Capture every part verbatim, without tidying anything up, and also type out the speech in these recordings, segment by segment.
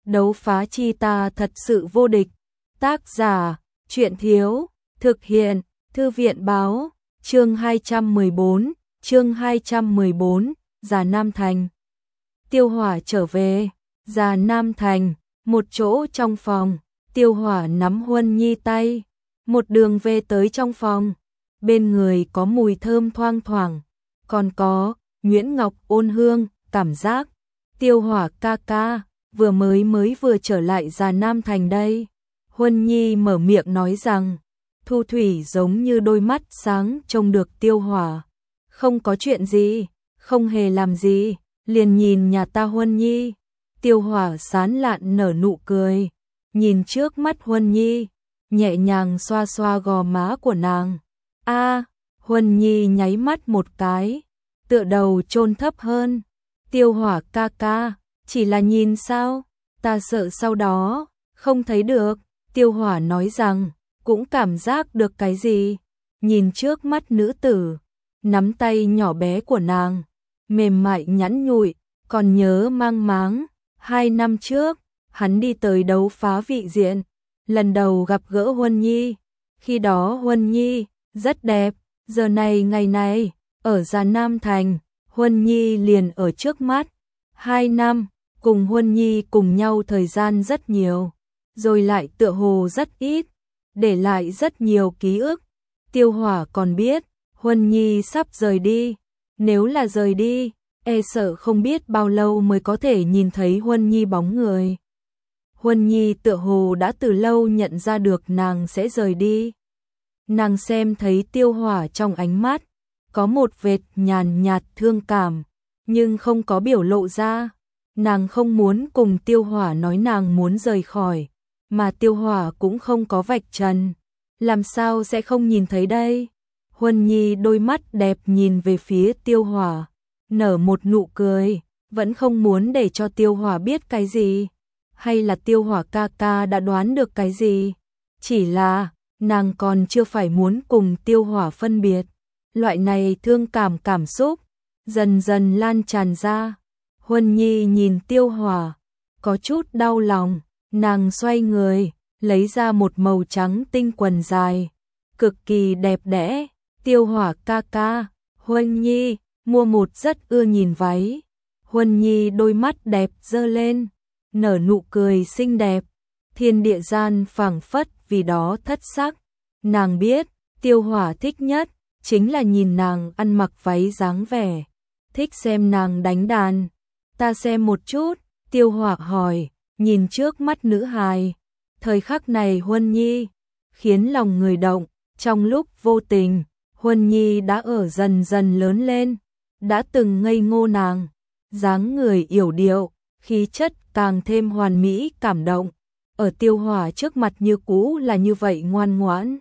Đấu phá chi ta thật sự vô địch. Tác giả, truyện thiếu, thực hiện, thư viện báo, chương hai trăm mười bốn, chương hai trăm mười bốn, Già Nam Thành. Tiêu Hỏa trở về, Già Nam Thành, một chỗ trong phòng, Tiêu Hỏa nắm Huân Nhi tay, một đường về tới trong phòng, bên người có mùi thơm thoang thoảng, còn có nhuyễn ngọc ôn hương, cảm giác Tiêu Hỏa ca ca, vừa mới mới vừa trở lại Già Nam Thành đây. Huân Nhi mở miệng nói rằng, Thu Thủy giống như đôi mắt sáng trông được Tiêu Hỏa. Không có chuyện gì, không hề làm gì, liền nhìn nhà ta Huân Nhi. Tiêu Hỏa sán lạn nở nụ cười, nhìn trước mắt Huân Nhi, nhẹ nhàng xoa xoa gò má của nàng. A, Huân Nhi nháy mắt một cái, tựa đầu chôn thấp hơn. Tiêu Hỏa ca ca, chỉ là nhìn sao, ta sợ sau đó không thấy được. Tiêu Hỏa nói rằng, cũng cảm giác được cái gì, nhìn trước mắt nữ tử, nắm tay nhỏ bé của nàng, mềm mại nhẵn nhụi, còn nhớ mang máng, hai năm trước, hắn đi tới đấu phá vị diện, lần đầu gặp gỡ Huân Nhi, khi đó Huân Nhi rất đẹp, giờ này ngày này, ở Già Nam Thành, Huân Nhi liền ở trước mắt, hai năm, cùng Huân Nhi cùng nhau thời gian rất nhiều, rồi lại tựa hồ rất ít, để lại rất nhiều ký ức. Tiêu Hỏa còn biết, Huân Nhi sắp rời đi, nếu là rời đi, e sợ không biết bao lâu mới có thể nhìn thấy Huân Nhi bóng người. Huân Nhi tựa hồ đã từ lâu nhận ra được nàng sẽ rời đi. Nàng xem thấy Tiêu Hỏa trong ánh mắt, có một vệt nhàn nhạt thương cảm, nhưng không có biểu lộ ra. Nàng không muốn cùng Tiêu Hỏa nói nàng muốn rời khỏi, mà Tiêu Hỏa cũng không có vạch trần. Làm sao sẽ không nhìn thấy đây? Huân Nhi đôi mắt đẹp nhìn về phía Tiêu Hỏa, nở một nụ cười, vẫn không muốn để cho Tiêu Hỏa biết cái gì. Hay là Tiêu Hỏa ca ca đã đoán được cái gì? Chỉ là, nàng còn chưa phải muốn cùng Tiêu Hỏa phân biệt. Loại này thương cảm cảm xúc, dần dần lan tràn ra. Huân Nhi nhìn Tiêu Hỏa, có chút đau lòng, nàng xoay người, lấy ra một màu trắng tinh quần dài, cực kỳ đẹp đẽ. Tiêu Hỏa ca ca, Huân Nhi, mua một rất ưa nhìn váy. Huân Nhi đôi mắt đẹp dơ lên, nở nụ cười xinh đẹp, thiên địa gian phảng phất vì đó thất sắc. Nàng biết, Tiêu Hỏa thích nhất, chính là nhìn nàng ăn mặc váy dáng vẻ, thích xem nàng đánh đàn. Ta xem một chút, Tiêu Hỏa hỏi, nhìn trước mắt nữ hài. Thời khắc này Huân Nhi, khiến lòng người động, trong lúc vô tình, Huân Nhi đã ở dần dần lớn lên, đã từng ngây ngô nàng, dáng người yểu điệu, khí chất càng thêm hoàn mỹ cảm động, ở Tiêu Hỏa trước mặt như cũ là như vậy ngoan ngoãn,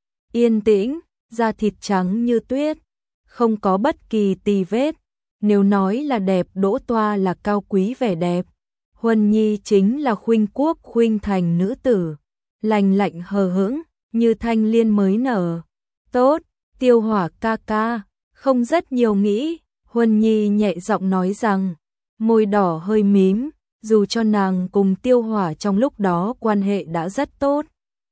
yên tĩnh, da thịt trắng như tuyết, không có bất kỳ tì vết. Nếu nói là đẹp đỗ toa là cao quý vẻ đẹp, Huân Nhi chính là khuynh quốc khuynh thành nữ tử, lành lạnh hờ hững, như thanh liên mới nở. Tốt, Tiêu Hỏa ca ca, không rất nhiều nghĩ, Huân Nhi nhẹ giọng nói rằng, môi đỏ hơi mím, dù cho nàng cùng Tiêu Hỏa trong lúc đó quan hệ đã rất tốt,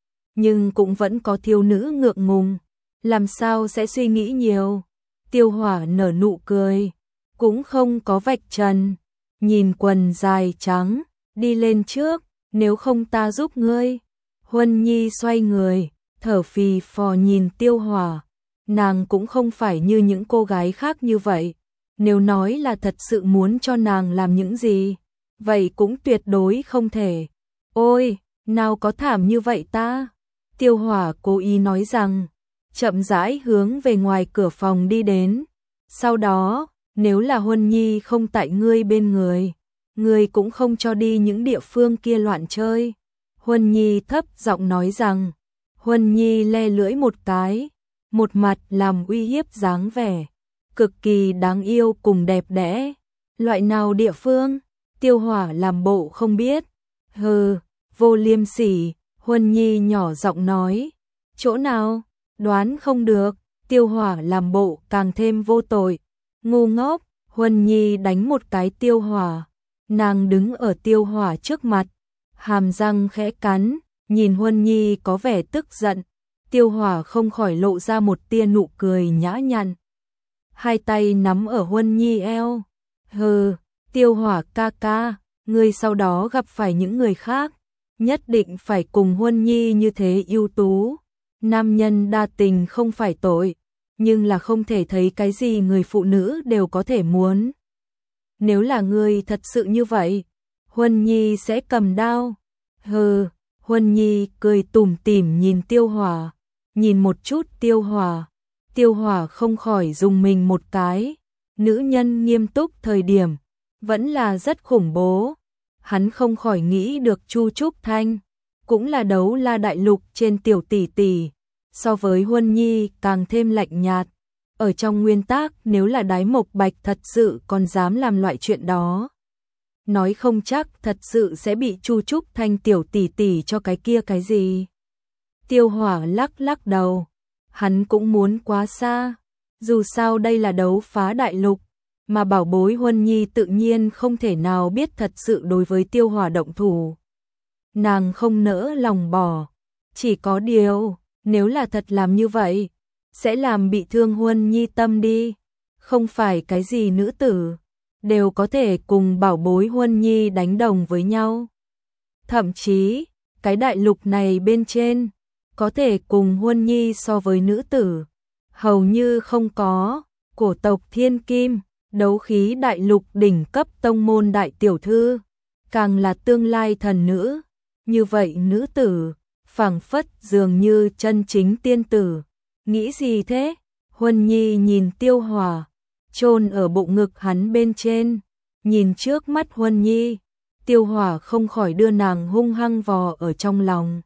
nhưng cũng vẫn có thiếu nữ ngượng ngùng, làm sao sẽ suy nghĩ nhiều. Tiêu Hỏa nở nụ cười, cũng không có vạch trần, nhìn quần dài trắng, đi lên trước, nếu không ta giúp ngươi. Huân Nhi xoay người, thở phì phò nhìn Tiêu Hỏa, nàng cũng không phải như những cô gái khác như vậy, nếu nói là thật sự muốn cho nàng làm những gì, vậy cũng tuyệt đối không thể. Ôi, nào có thảm như vậy ta? Tiêu Hỏa cố ý nói rằng, chậm rãi hướng về ngoài cửa phòng đi đến, sau đó, nếu là Huân Nhi không tại ngươi bên người, ngươi cũng không cho đi những địa phương kia loạn chơi. Huân Nhi thấp giọng nói rằng, Huân Nhi le lưỡi một cái, một mặt làm uy hiếp dáng vẻ, cực kỳ đáng yêu cùng đẹp đẽ. Loại nào địa phương? Tiêu Hỏa làm bộ không biết. Hừ, vô liêm sỉ, Huân Nhi nhỏ giọng nói. Chỗ nào? Đoán không được. Tiêu Hỏa làm bộ càng thêm vô tội. Ngu ngốc, Huân Nhi đánh một cái Tiêu Hỏa. Nàng đứng ở Tiêu Hỏa trước mặt, hàm răng khẽ cắn, nhìn Huân Nhi có vẻ tức giận, Tiêu Hỏa không khỏi lộ ra một tia nụ cười nhã nhặn. Hai tay nắm ở Huân Nhi eo. Hừ, Tiêu Hỏa ca ca, ngươi sau đó gặp phải những người khác, nhất định phải cùng Huân Nhi như thế ưu tú. Nam nhân đa tình không phải tội, nhưng là không thể thấy cái gì người phụ nữ đều có thể muốn. Nếu là ngươi thật sự như vậy, Huân Nhi sẽ cầm đao. Hừ, Huân Nhi cười tủm tỉm nhìn Tiêu Hỏa, nhìn một chút Tiêu Hỏa. Tiêu Hỏa không khỏi dùng mình một cái, nữ nhân nghiêm túc thời điểm, vẫn là rất khủng bố. Hắn không khỏi nghĩ được Chu Trúc Thanh, cũng là đấu la đại lục trên tiểu tỷ tỷ, so với Huân Nhi càng thêm lạnh nhạt. Ở trong nguyên tắc nếu là Đái Mộc Bạch thật sự còn dám làm loại chuyện đó, nói không chắc thật sự sẽ bị Chu Trúc Thanh tiểu tỷ tỷ cho cái kia cái gì. Tiêu Hỏa lắc lắc đầu, hắn cũng muốn quá xa, dù sao đây là đấu phá đại lục, mà bảo bối Huân Nhi tự nhiên không thể nào biết thật sự đối với Tiêu Hỏa động thủ. Nàng không nỡ lòng bỏ, chỉ có điều, nếu là thật làm như vậy, sẽ làm bị thương Huân Nhi tâm đi. Không phải cái gì nữ tử đều có thể cùng bảo bối Huân Nhi đánh đồng với nhau. Thậm chí, cái đại lục này bên trên, có thể cùng Huân Nhi so với nữ tử, hầu như không có. Cổ tộc Thiên Kim, đấu khí đại lục đỉnh cấp tông môn đại tiểu thư, càng là tương lai thần nữ. Như vậy nữ tử, phảng phất dường như chân chính tiên tử. Nghĩ gì thế? Huân Nhi nhìn Tiêu Hỏa, chôn ở bụng ngực hắn bên trên, nhìn trước mắt Huân Nhi, Tiêu Hỏa không khỏi đưa nàng hung hăng vò ở trong lòng.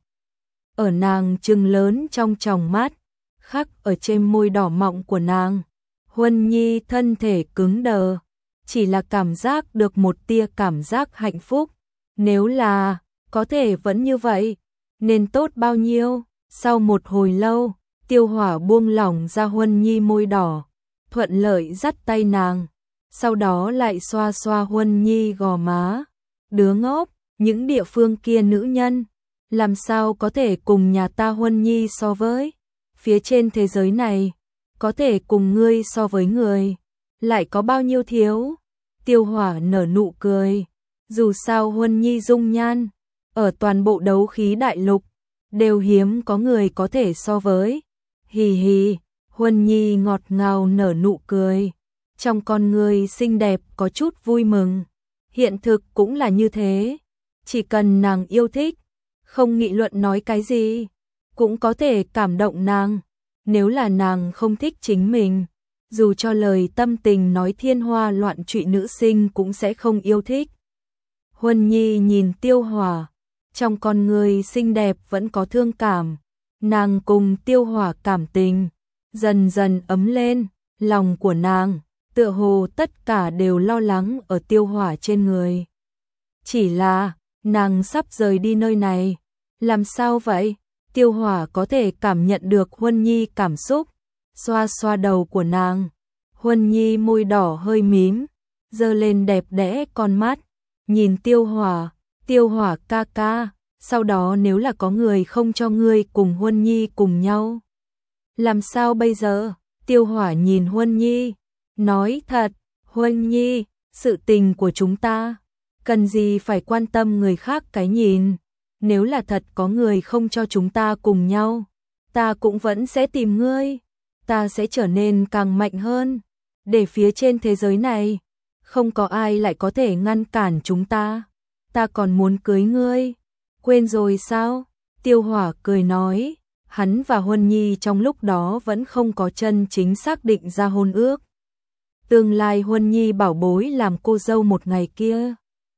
Ở nàng trừng lớn trong tròng mắt, khắc ở trên môi đỏ mọng của nàng, Huân Nhi thân thể cứng đờ, chỉ là cảm giác được một tia cảm giác hạnh phúc. Nếu là có thể vẫn như vậy, nên tốt bao nhiêu. Sau một hồi lâu, Tiêu Hỏa buông lỏng ra Huân Nhi môi đỏ, thuận lợi dắt tay nàng, sau đó lại xoa xoa Huân Nhi gò má. Đứa ngốc, những địa phương kia nữ nhân, làm sao có thể cùng nhà ta Huân Nhi so với? Phía trên thế giới này, có thể cùng ngươi so với người, lại có bao nhiêu thiếu? Tiêu Hỏa nở nụ cười, dù sao Huân Nhi dung nhan, ở toàn bộ đấu khí đại lục, đều hiếm có người có thể so với. Hì hì, Huân Nhi ngọt ngào nở nụ cười, trong con người xinh đẹp có chút vui mừng. Hiện thực cũng là như thế, chỉ cần nàng yêu thích, không nghị luận nói cái gì, cũng có thể cảm động nàng. Nếu là nàng không thích chính mình, dù cho lời tâm tình nói thiên hoa loạn trụy nữ sinh cũng sẽ không yêu thích. Huân Nhi nhìn Tiêu Hỏa, trong con người xinh đẹp vẫn có thương cảm. Nàng cùng Tiêu Hỏa cảm tình dần dần ấm lên, lòng của nàng tựa hồ tất cả đều lo lắng ở Tiêu Hỏa trên người. Chỉ là, nàng sắp rời đi nơi này, làm sao vậy? Tiêu Hỏa có thể cảm nhận được Huân Nhi cảm xúc, xoa xoa đầu của nàng. Huân Nhi môi đỏ hơi mím, giơ lên đẹp đẽ con mắt, nhìn Tiêu Hỏa, Tiêu Hỏa ca ca, sau đó nếu là có người không cho ngươi cùng Huân Nhi cùng nhau, làm sao bây giờ? Tiêu Hỏa nhìn Huân Nhi, nói thật, Huân Nhi, sự tình của chúng ta, cần gì phải quan tâm người khác cái nhìn, nếu là thật có người không cho chúng ta cùng nhau, ta cũng vẫn sẽ tìm ngươi, ta sẽ trở nên càng mạnh hơn, để phía trên thế giới này, không có ai lại có thể ngăn cản chúng ta, ta còn muốn cưới ngươi, quên rồi sao? Tiêu Hỏa cười nói, hắn và Huân Nhi trong lúc đó vẫn không có chân chính xác định ra hôn ước. Tương lai Huân Nhi bảo bối làm cô dâu một ngày kia,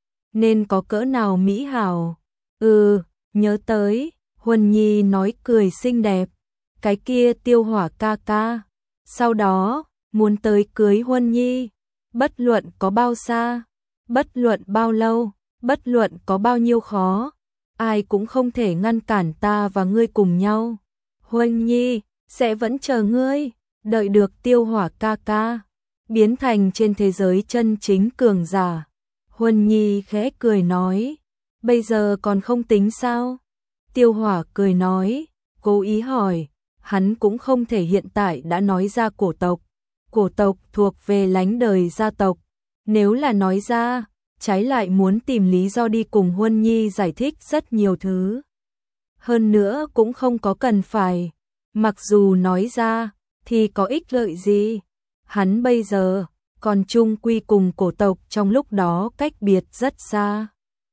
nên có cỡ nào mỹ hảo. Ừ, nhớ tới, Huân Nhi nói cười xinh đẹp, cái kia Tiêu Hỏa ca ca, sau đó, muốn tới cưới Huân Nhi, bất luận có bao xa, bất luận bao lâu, bất luận có bao nhiêu khó, ai cũng không thể ngăn cản ta và ngươi cùng nhau. Huân Nhi, sẽ vẫn chờ ngươi, đợi được Tiêu Hỏa ca ca, biến thành trên thế giới chân chính cường giả. Huân Nhi khẽ cười nói, Bây giờ còn không tính sao? Tiêu Hỏa cười nói, cố ý hỏi, hắn cũng không thể hiện tại đã nói ra cổ tộc. Cổ tộc thuộc về lánh đời gia tộc, nếu là nói ra, trái lại muốn tìm lý do đi cùng Huân Nhi giải thích rất nhiều thứ. Hơn nữa cũng không có cần phải, mặc dù nói ra, thì có ích lợi gì? Hắn bây giờ, còn chung quy cùng cổ tộc trong lúc đó cách biệt rất xa.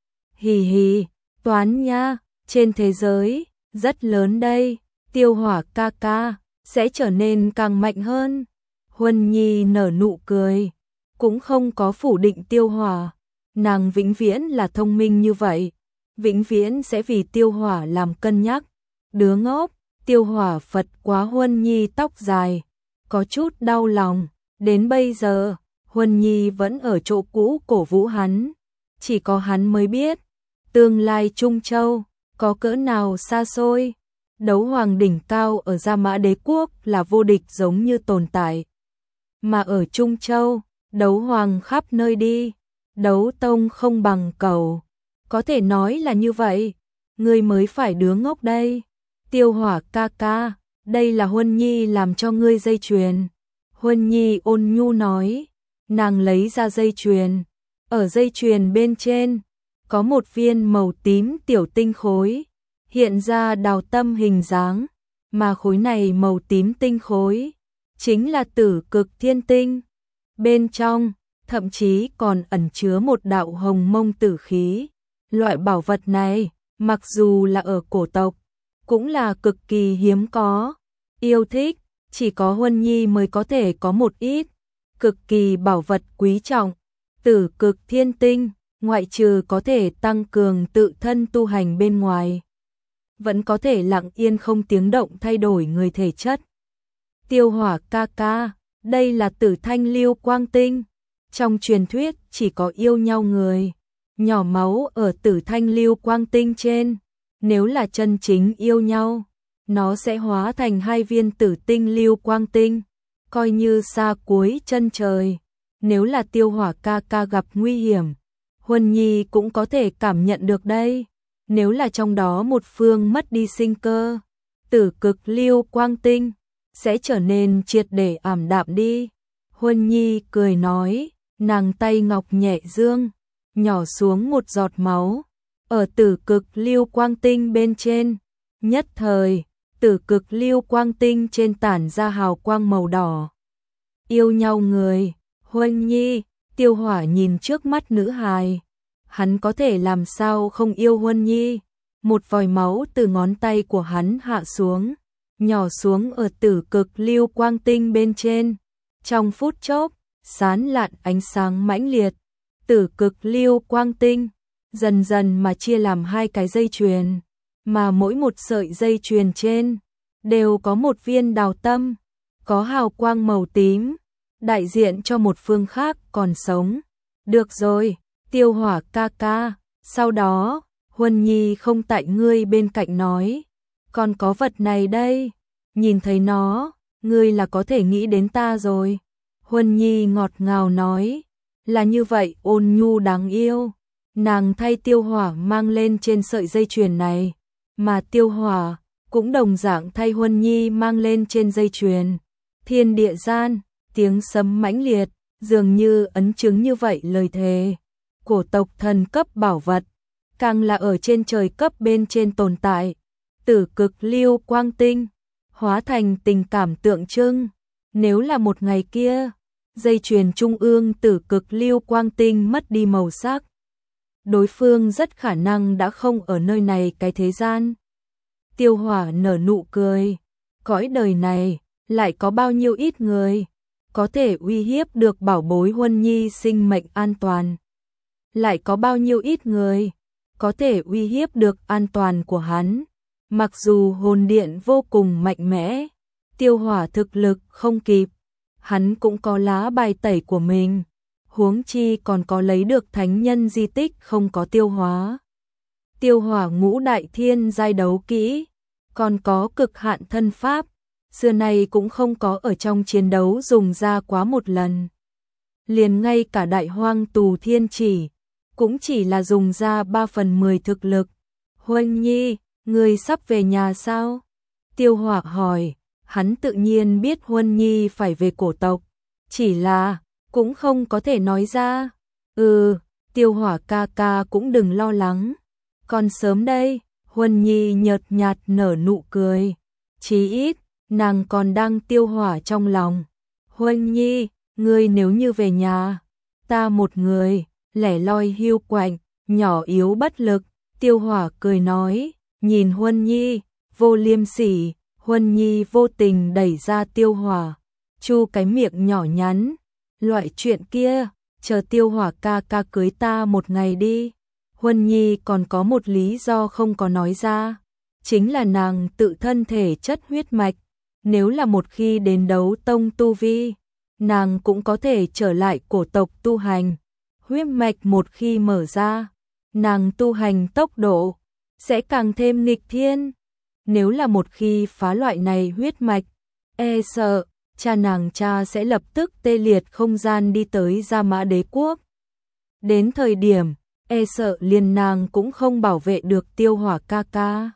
Hì hì, Toán nha, trên thế giới, rất lớn đây, Tiêu Hỏa ca ca, sẽ trở nên càng mạnh hơn. Huân Nhi nở nụ cười, cũng không có phủ định Tiêu Hỏa, nàng vĩnh viễn là thông minh như vậy, vĩnh viễn sẽ vì Tiêu Hỏa làm cân nhắc. Đứa ngốc, Tiêu Hỏa phật quá Huân Nhi tóc dài, có chút đau lòng, đến bây giờ, Huân Nhi vẫn ở chỗ cũ cổ vũ hắn, chỉ có hắn mới biết, tương lai Trung Châu, có cỡ nào xa xôi. Đấu hoàng đỉnh cao ở Gia Mã Đế Quốc là vô địch giống như tồn tại. Mà ở Trung Châu, đấu hoàng khắp nơi đi, đấu tông không bằng cầu. Có thể nói là như vậy, ngươi mới phải đứa ngốc đây. Tiêu Hỏa ca ca, đây là Huân Nhi làm cho ngươi dây chuyền. Huân Nhi ôn nhu nói, nàng lấy ra dây chuyền. Ở dây chuyền bên trên, có một viên màu tím tiểu tinh khối, hiện ra đào tâm hình dáng, mà khối này màu tím tinh khối, chính là tử cực thiên tinh. Bên trong, thậm chí còn ẩn chứa một đạo hồng mông tử khí. Loại bảo vật này, mặc dù là ở cổ tộc, cũng là cực kỳ hiếm có, yêu thích, chỉ có Huân Nhi mới có thể có một ít, cực kỳ bảo vật quý trọng. Tử cực thiên tinh, ngoại trừ có thể tăng cường tự thân tu hành bên ngoài, vẫn có thể lặng yên không tiếng động thay đổi người thể chất. Tiêu Hỏa ca ca, đây là Tử Thanh Lưu Quang Tinh. Trong truyền thuyết chỉ có yêu nhau người, nhỏ máu ở Tử Thanh Lưu Quang Tinh trên. Nếu là chân chính yêu nhau, nó sẽ hóa thành hai viên Tử Tinh Lưu Quang Tinh, coi như xa cuối chân trời. Nếu là Tiêu Hỏa ca ca gặp nguy hiểm, Huân Nhi cũng có thể cảm nhận được đây. Nếu là trong đó một phương mất đi sinh cơ, Tử cực Lưu Quang Tinh sẽ trở nên triệt để ảm đạm đi. Huân Nhi cười nói, nàng tay ngọc nhẹ dương, nhỏ xuống một giọt máu, ở Tử cực Lưu Quang Tinh bên trên. Nhất thời, Tử cực Lưu Quang Tinh trên tản ra hào quang màu đỏ. Yêu nhau người, Huân Nhi, Tiêu Hỏa nhìn trước mắt nữ hài, hắn có thể làm sao không yêu Huân Nhi. Một vòi máu từ ngón tay của hắn hạ xuống, nhỏ xuống ở Tử cực Lưu Quang Tinh bên trên. Trong phút chốc, sán lạn ánh sáng mãnh liệt, Tử cực Lưu Quang Tinh dần dần mà chia làm hai cái dây chuyền, mà mỗi một sợi dây chuyền trên đều có một viên đào tâm, có hào quang màu tím, đại diện cho một phương khác còn sống. Được rồi, Tiêu Hỏa ca ca, sau đó, Huân Nhi không tại ngươi bên cạnh nói, còn có vật này đây, nhìn thấy nó, ngươi là có thể nghĩ đến ta rồi. Huân Nhi ngọt ngào nói, là như vậy ôn nhu đáng yêu. Nàng thay Tiêu Hỏa mang lên trên sợi dây chuyền này, mà Tiêu Hỏa cũng đồng dạng thay Huân Nhi mang lên trên dây chuyền. Thiên địa gian, tiếng sấm mãnh liệt, dường như ấn chứng như vậy lời thề. Cổ tộc thần cấp bảo vật, càng là ở trên trời cấp bên trên tồn tại. Tử cực Lưu Quang Tinh hóa thành tình cảm tượng trưng. Nếu là một ngày kia, dây chuyền trung ương Tử cực Lưu Quang Tinh mất đi màu sắc, đối phương rất khả năng đã không ở nơi này cái thế gian. Tiêu Hỏa nở nụ cười, cõi đời này lại có bao nhiêu ít người có thể uy hiếp được bảo bối Huân Nhi sinh mệnh an toàn, lại có bao nhiêu ít người có thể uy hiếp được an toàn của hắn. Mặc dù hồn điện vô cùng mạnh mẽ, Tiêu Hỏa thực lực không kịp, hắn cũng có lá bài tẩy của mình, huống chi còn có lấy được thánh nhân di tích không có tiêu hóa. Tiêu Hỏa ngũ đại thiên giai đấu kỹ, còn có cực hạn thân pháp, xưa nay cũng không có ở trong chiến đấu dùng ra quá một lần. Liền ngay cả đại hoang tù thiên chỉ, cũng chỉ là dùng ra ba phần mười thực lực. Huân Nhi, người sắp về nhà sao? Tiêu Hỏa hỏi, hắn tự nhiên biết Huân Nhi phải về cổ tộc, chỉ là cũng không có thể nói ra. Ừ, Tiêu Hỏa ca ca cũng đừng lo lắng, còn sớm đây. Huân Nhi nhợt nhạt nở nụ cười, chí ít nàng còn đang tiêu hỏa trong lòng. Huân Nhi, ngươi nếu như về nhà, ta một người, lẻ loi hiu quạnh, nhỏ yếu bất lực. Tiêu Hỏa cười nói, nhìn Huân Nhi, vô liêm sỉ. Huân Nhi vô tình đẩy ra Tiêu Hỏa, chu cái miệng nhỏ nhắn, loại chuyện kia, chờ Tiêu Hỏa ca ca cưới ta một ngày đi. Huân Nhi còn có một lý do không có nói ra, chính là nàng tự thân thể chất huyết mạch, nếu là một khi đến đấu tông tu vi, nàng cũng có thể trở lại cổ tộc tu hành. Huyết mạch một khi mở ra, nàng tu hành tốc độ sẽ càng thêm nghịch thiên. Nếu là một khi phá loại này huyết mạch, e sợ cha nàng cha sẽ lập tức tê liệt không gian đi tới Gia Mã Đế quốc. Đến thời điểm, e sợ liền nàng cũng không bảo vệ được Tiêu Hỏa ca ca.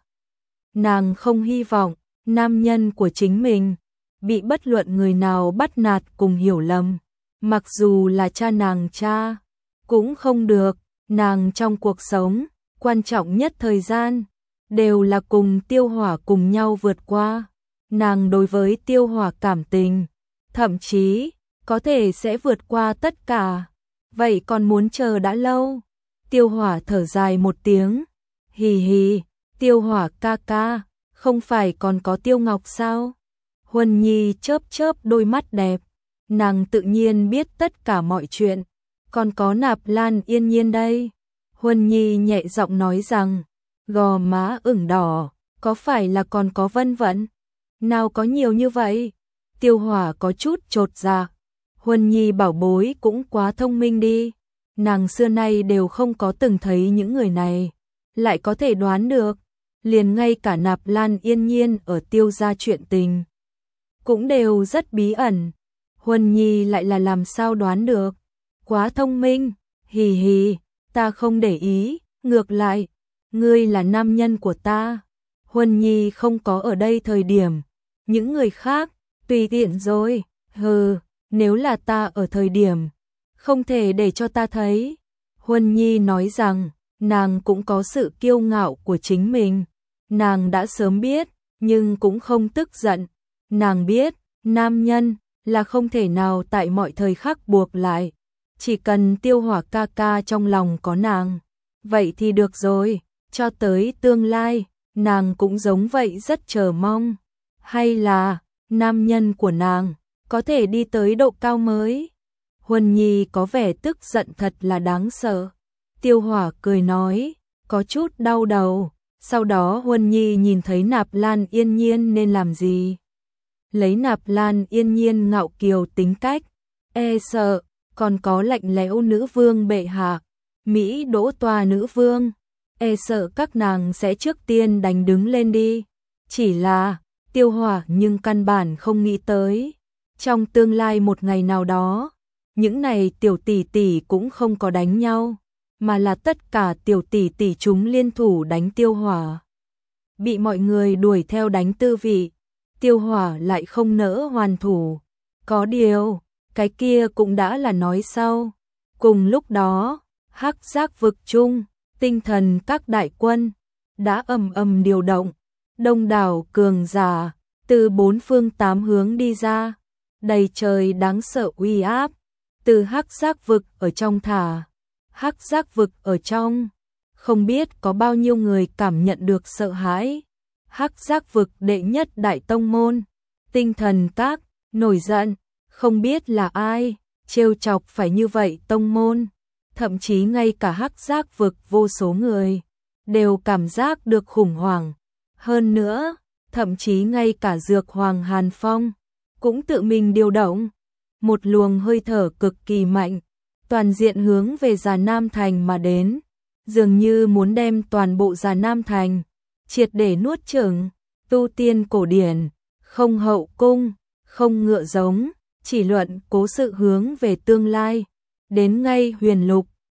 Nàng không hy vọng nam nhân của chính mình bị bất luận người nào bắt nạt cùng hiểu lầm, mặc dù là cha nàng cha cũng không được. Nàng trong cuộc sống quan trọng nhất thời gian đều là cùng Tiêu Hỏa cùng nhau vượt qua. Nàng đối với Tiêu Hỏa cảm tình, thậm chí có thể sẽ vượt qua tất cả. Vậy còn muốn chờ đã lâu. Tiêu Hỏa thở dài một tiếng, hì hì, Tiêu Hỏa ca ca, không phải còn có Tiêu Ngọc sao? Huân Nhi chớp chớp đôi mắt đẹp, nàng tự nhiên biết tất cả mọi chuyện, còn có Nạp Lan Yên Nhiên đây. Huân Nhi nhẹ giọng nói rằng, gò má ửng đỏ, có phải là còn có Vân Vận? Nào có nhiều như vậy? Tiêu Hỏa có chút chột dạ. Huân Nhi bảo bối cũng quá thông minh đi, nàng xưa nay đều không có từng thấy những người này, lại có thể đoán được, liền ngay cả Nạp Lan Yên Nhiên ở Tiêu gia chuyện tình cũng đều rất bí ẩn. Huân Nhi lại là làm sao đoán được? Quá thông minh, hì hì, ta không để ý, ngược lại, ngươi là nam nhân của ta. Huân Nhi không có ở đây thời điểm, những người khác, tùy tiện rồi, hừ, nếu là ta ở thời điểm, không thể để cho ta thấy. Huân Nhi nói rằng, nàng cũng có sự kiêu ngạo của chính mình, nàng đã sớm biết, nhưng cũng không tức giận. Nàng biết, nam nhân là không thể nào tại mọi thời khắc buộc lại, chỉ cần Tiêu Hỏa ca ca trong lòng có nàng, vậy thì được rồi. Cho tới tương lai, nàng cũng giống vậy rất chờ mong, hay là nam nhân của nàng có thể đi tới độ cao mới. Huân Nhi có vẻ tức giận thật là đáng sợ. Tiêu Hỏa cười nói, có chút đau đầu. Sau đó Huân Nhi nhìn thấy Nạp Lan Yên Nhiên nên làm gì. Lấy Nạp Lan Yên Nhiên ngạo kiều tính cách, e sợ còn có lạnh lẽo nữ vương bệ hạ, Mỹ Đỗ tòa nữ vương, e sợ các nàng sẽ trước tiên đánh đứng lên đi. Chỉ là Tiêu Hỏa nhưng căn bản không nghĩ tới, trong tương lai một ngày nào đó, những này tiểu tỷ tỷ cũng không có đánh nhau, mà là tất cả tiểu tỷ tỷ chúng liên thủ đánh Tiêu Hỏa. Bị mọi người đuổi theo đánh tư vị, Tiêu Hỏa lại không nỡ hoàn thủ. Có điều, cái kia cũng đã là nói sau. Cùng lúc đó, Hắc Giác vực chung, tinh thần các đại quân đã ầm ầm điều động, đông đảo cường giả từ bốn phương tám hướng đi ra, đầy trời đáng sợ uy áp từ Hắc Giác vực ở trong thả. Hắc Giác vực ở trong, không biết có bao nhiêu người cảm nhận được sợ hãi. Hắc Giác vực đệ nhất đại tông môn, tinh thần các, nổi giận, không biết là ai trêu chọc phải như vậy tông môn. Thậm chí ngay cả Hắc Giác vực vô số người đều cảm giác được khủng hoảng. Hơn nữa, thậm chí ngay cả Dược Hoàng Hàn Phong cũng tự mình điều động một luồng hơi thở cực kỳ mạnh, toàn diện hướng về Già Nam Thành mà đến, dường như muốn đem toàn bộ Già Nam Thành triệt để nuốt chửng. Tu tiên cổ điển, không hậu cung, không ngựa giống, chỉ luận cố sự hướng về tương lai, đến ngay huyền lục,